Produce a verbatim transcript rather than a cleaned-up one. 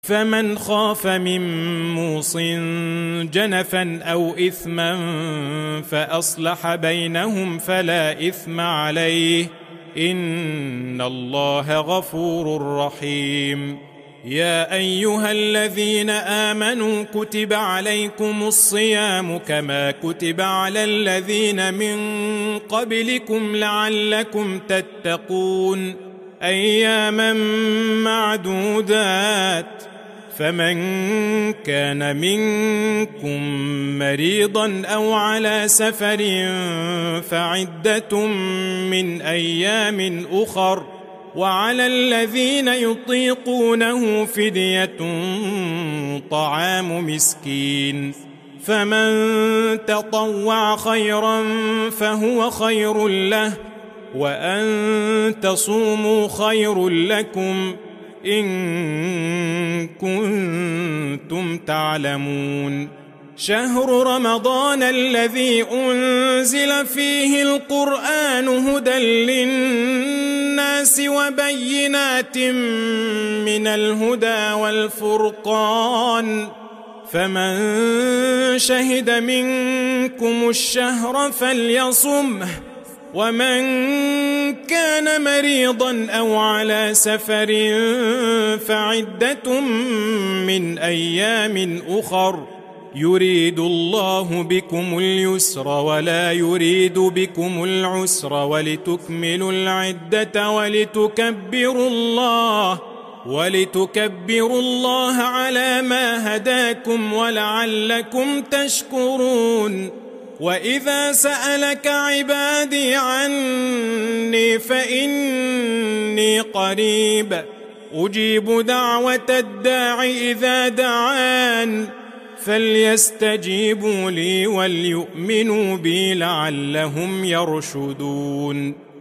فمن خاف من موص جنفا أو إثما فأصلح بينهم فلا إثم عليه إن الله غفور رحيم. يا أيها الذين آمنوا كتب عليكم الصيام كما كتب على الذين من قبلكم لعلكم تتقون أياما معدودات. فمن كان منكم مريضا أو على سفر فعدة من أيام أخر وعلى الذين يطيقونه فدية طعام مسكين فمن تطوع خيرا فهو خير له وأن تصوموا خير لكم إن كنتم تعلمون. شهر رمضان الذي أنزل فيه القرآن هدى للناس وبينات من الهدى والفرقان فمن شهد منكم الشهر فليصمه ومن كان مريضا أو على سفر فعدة من أيام أخر يريد الله بكم اليسر ولا يريد بكم العسر ولتكملوا العدة ولتكبروا الله ولتكبروا الله على ما هداكم ولعلكم تشكرون. وإذا سألك عبادي عني فإني قريب أجيب دعوة الداع إذا دعان فليستجيبوا لي وليؤمنوا بي لعلهم يرشدون.